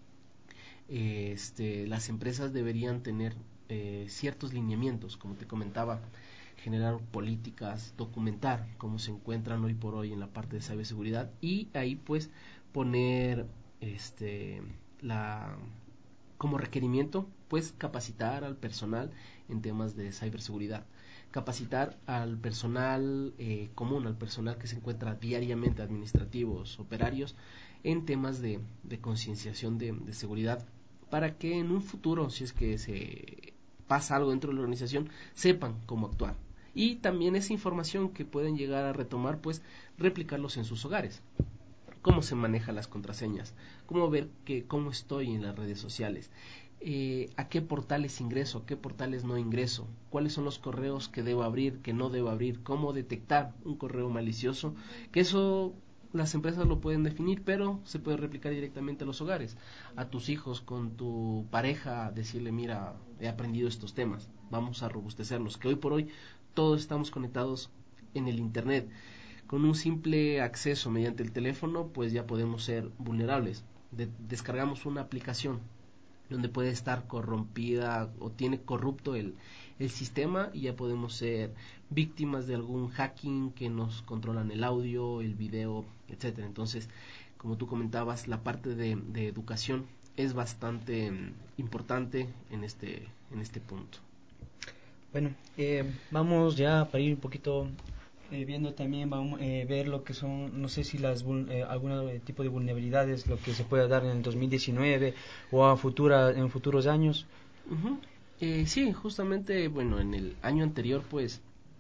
Este, las empresas deberían tener eh, ciertos lineamientos, como te comentaba, generar políticas, documentar cómo se encuentran hoy por hoy en la parte de ciberseguridad, y ahí pues poner este la como requerimiento pues capacitar al personal en temas de ciberseguridad, capacitar al personal eh, común, al personal que se encuentra diariamente, administrativos, operarios, en temas de, de concienciación de, de seguridad, para que en un futuro, si es que se pasa algo dentro de la organización, sepan cómo actuar. Y también esa información que pueden llegar a retomar, pues replicarlos en sus hogares. Cómo se manejan las contraseñas, cómo ver que cómo estoy en las redes sociales, eh, a qué portales ingreso, a qué portales no ingreso, cuáles son los correos que debo abrir, que no debo abrir, cómo detectar un correo malicioso, que eso las empresas lo pueden definir, pero se puede replicar directamente a los hogares, a tus hijos, con tu pareja, decirle, mira, he aprendido estos temas, vamos a robustecerlos, que hoy por hoy todos estamos conectados en el internet. Con un simple acceso mediante el teléfono, pues ya podemos ser vulnerables. De- descargamos una aplicación donde puede estar corrompida o tiene corrupto el, el sistema, y ya podemos ser víctimas de algún hacking que nos controlan el audio, el video, etcétera. Entonces, como tú comentabas, la parte de, de educación es bastante mm, importante en este, en este punto. Bueno, eh, vamos ya para ir un poquito eh, viendo también, vamos a eh, ver lo que son, no sé si las eh, algún tipo de vulnerabilidades, lo que se puede dar en el dos mil diecinueve o a futura, en futuros años. Uh-huh. Eh, sí, justamente, bueno, en el año anterior, pues,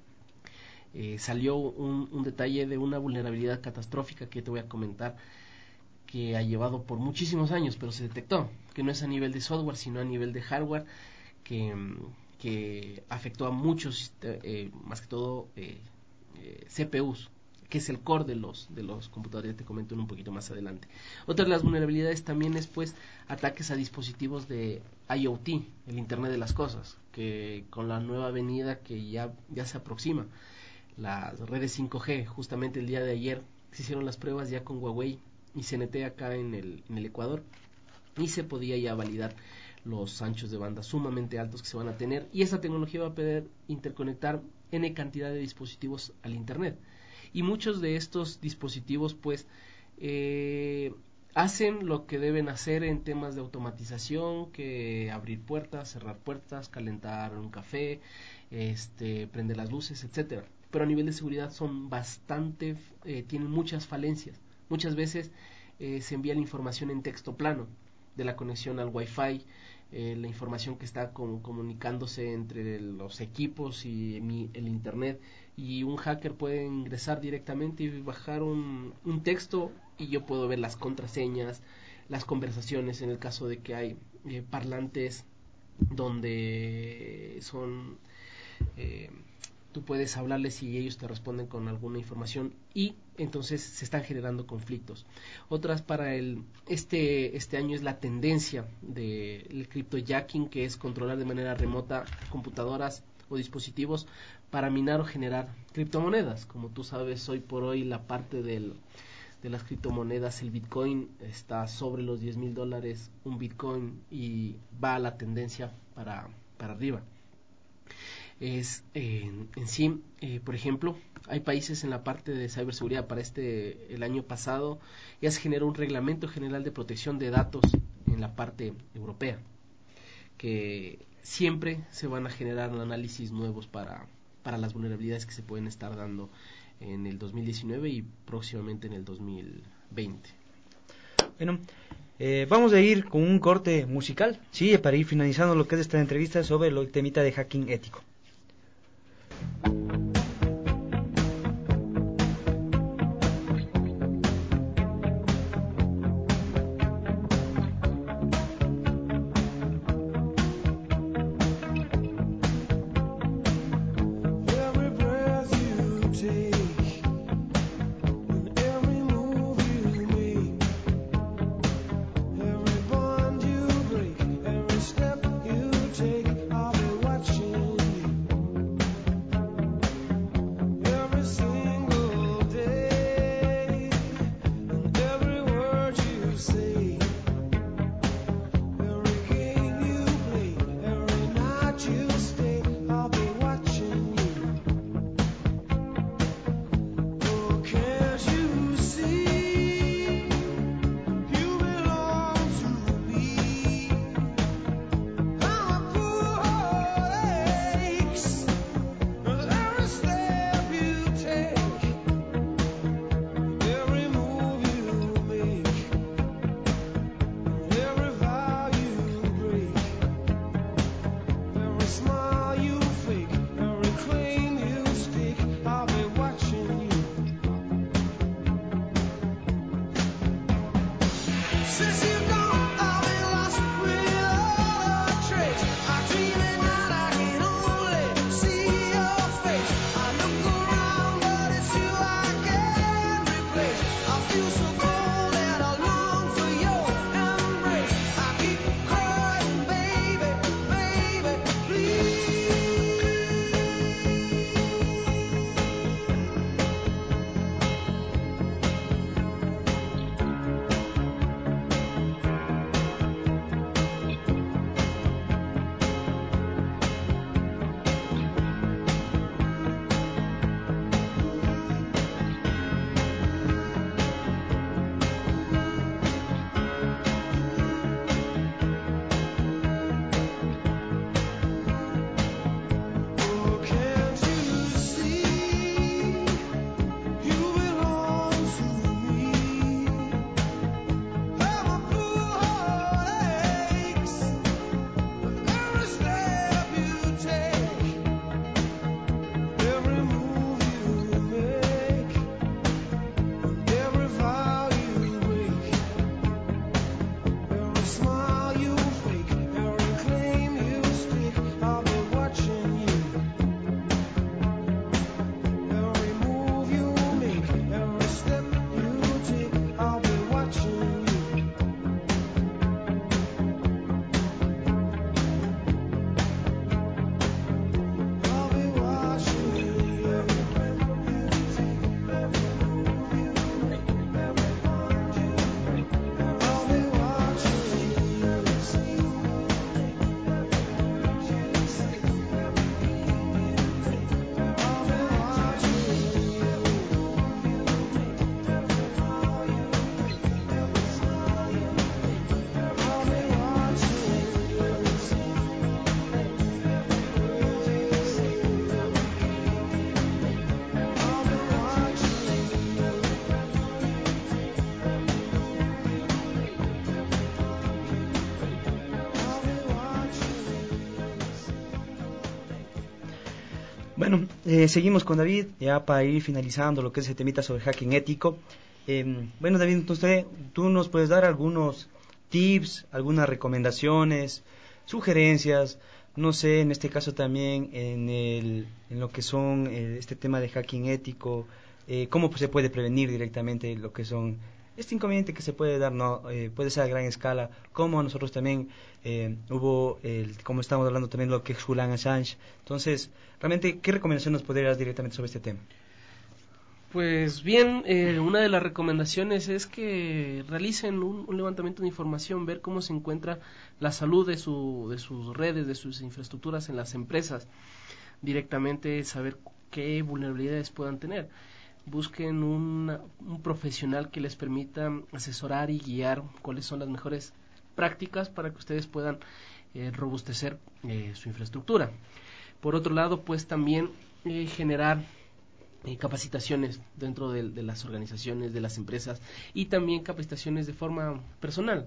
eh, salió un, un detalle de una vulnerabilidad catastrófica que te voy a comentar, que ha llevado por muchísimos años, pero se detectó, que no es a nivel de software, sino a nivel de hardware, que, que afectó a muchos, eh, más que todo, eh, eh, C P Us, que es el core de los de los computadores, ya te comento un poquito más adelante. Otra de las vulnerabilidades también es, pues, ataques a dispositivos de I O T, el Internet de las Cosas, que con la nueva venida que ya, ya se aproxima, las redes cinco G, justamente el día de ayer se hicieron las pruebas ya con Huawei y C N T acá en el, en el Ecuador, y se podía ya validar los anchos de banda sumamente altos que se van a tener, y esta tecnología va a poder interconectar N cantidad de dispositivos al Internet. Y muchos de estos dispositivos, pues, eh, hacen lo que deben hacer en temas de automatización, que abrir puertas, cerrar puertas, calentar un café, este, prender las luces, etcétera. Pero a nivel de seguridad son bastante, eh, tienen muchas falencias. Muchas veces eh, se envía la información en texto plano de la conexión al Wi-Fi, eh, la información que está com- comunicándose entre los equipos y mi, el Internet, y un hacker puede ingresar directamente y bajar un, un texto, y yo puedo ver las contraseñas, las conversaciones, en el caso de que hay eh, parlantes donde son... Eh, tú puedes hablarles y ellos te responden con alguna información, y entonces se están generando conflictos. Otras para el este este año es la tendencia del cryptojacking, que es controlar de manera remota computadoras o dispositivos para minar o generar criptomonedas. Como tú sabes, hoy por hoy la parte del de las criptomonedas, el Bitcoin, está sobre los diez mil dólares un Bitcoin, y va a la tendencia para, para arriba. Es eh, en sí, eh, por ejemplo, hay países en la parte de ciberseguridad. Para este, el año pasado, ya se generó un reglamento general de protección de datos en la parte europea, que siempre se van a generar análisis nuevos para, para las vulnerabilidades que se pueden estar dando en el dos mil diecinueve y próximamente en el dos mil veinte. Bueno, eh, vamos a ir con un corte musical, sí, para ir finalizando lo que es esta entrevista sobre el temita de hacking ético. Bueno, eh, seguimos con David, ya para ir finalizando lo que es el temita sobre hacking ético. Eh, bueno, David, entonces tú nos puedes dar algunos tips, algunas recomendaciones, sugerencias, no sé, en este caso también en, el, en lo que son eh, este tema de hacking ético, eh, cómo se puede prevenir directamente lo que son este inconveniente que se puede dar, no eh, puede ser a gran escala, como nosotros también eh, hubo, el, como estamos hablando también lo que es Julian Assange. Entonces, realmente, ¿qué recomendación nos podrías dar directamente sobre este tema? Pues bien, eh, una de las recomendaciones es que realicen un, un levantamiento de información, ver cómo se encuentra la salud de, su, de sus redes, de sus infraestructuras en las empresas, directamente saber qué vulnerabilidades puedan tener. Busquen un, un profesional que les permita asesorar y guiar cuáles son las mejores prácticas para que ustedes puedan eh, robustecer eh, su infraestructura. Por otro lado, pues también eh, generar eh, capacitaciones dentro de, de las organizaciones, de las empresas, y también capacitaciones de forma personal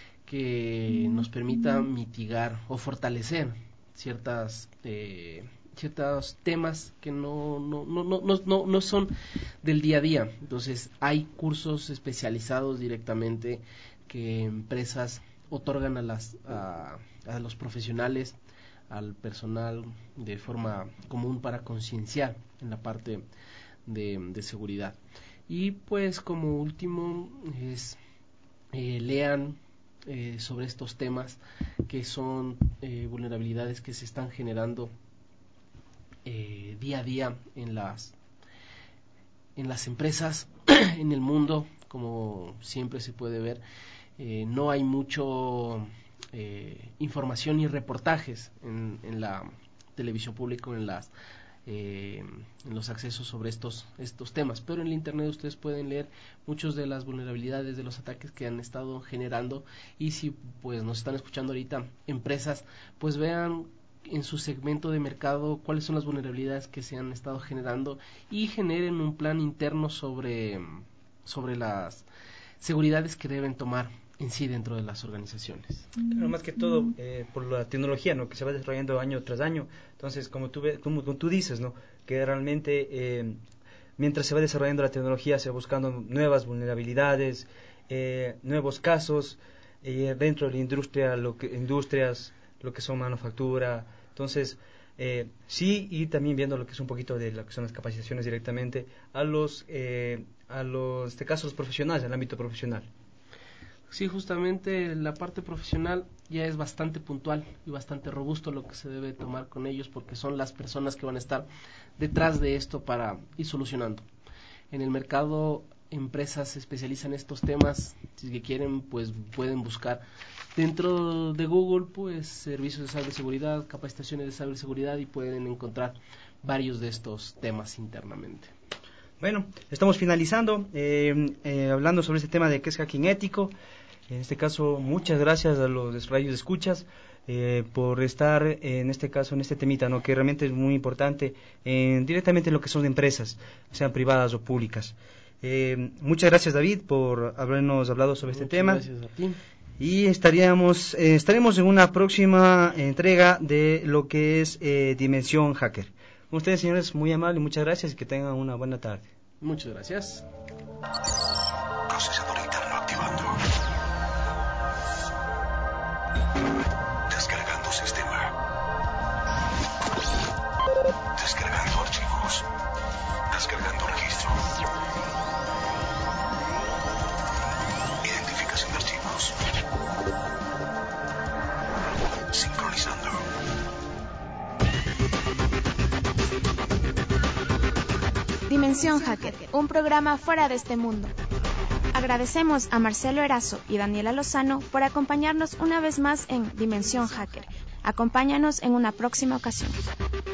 que nos permita mitigar o fortalecer ciertas eh, ciertos temas que no no, no, no, no, no son del día a día. Entonces hay cursos especializados directamente que empresas otorgan a las a, a los profesionales, al personal de forma común para concienciar en la parte de, de seguridad. Y pues como último es eh, lean eh, sobre estos temas que son eh, vulnerabilidades que se están generando Eh, día a día en las en las empresas en el mundo. Como siempre se puede ver, eh, no hay mucho eh, información y reportajes en, en la televisión pública, en las eh, en los accesos sobre estos estos temas, pero en el internet ustedes pueden leer muchas de las vulnerabilidades, de los ataques que han estado generando. Y si pues nos están escuchando ahorita empresas, pues vean en su segmento de mercado cuáles son las vulnerabilidades que se han estado generando y generen un plan interno sobre, sobre las seguridades que deben tomar en sí dentro de las organizaciones. Claro, más que todo eh, por la tecnología, ¿no?, que se va desarrollando año tras año. Entonces, como tú, como, como tú dices, ¿no?, que realmente eh, mientras se va desarrollando la tecnología se va buscando nuevas vulnerabilidades, eh, nuevos casos eh, dentro de la industria, lo que, industrias, lo que son manufactura. Entonces, eh, sí, y también viendo lo que es un poquito de lo que son las capacitaciones directamente a los, eh, a los, en este caso, los profesionales, en el ámbito profesional. Sí, justamente la parte profesional ya es bastante puntual y bastante robusto lo que se debe tomar con ellos, porque son las personas que van a estar detrás de esto para ir solucionando. En el mercado, empresas se especializan en estos temas. Si que quieren, pues pueden buscar dentro de Google pues servicios de ciberseguridad, capacitaciones de ciberseguridad, y pueden encontrar varios de estos temas internamente. Bueno, estamos finalizando eh, eh, hablando sobre este tema de qué es hacking ético. En este caso, muchas gracias a los radios escuchas eh, por estar en este caso en este temita, ¿no?, que realmente es muy importante eh, directamente en lo que son empresas, sean privadas o públicas. Eh, muchas gracias, David, por habernos hablado sobre muchas este tema. Gracias a ti. Y estaríamos, eh, estaremos en una próxima entrega de lo que es eh, Dimensión Hacker. Con ustedes, señores, muy amables, muchas gracias y que tengan una buena tarde. Muchas gracias. Procesador interno activando. Descargando sistema. Descargando archivos. Descargando registro. Identificación de archivos. Sincronizando. Dimensión Hacker, un programa fuera de este mundo. Agradecemos a Marcelo Erazo y Daniela Lozano por acompañarnos una vez más en Dimensión Hacker. Acompáñanos en una próxima ocasión.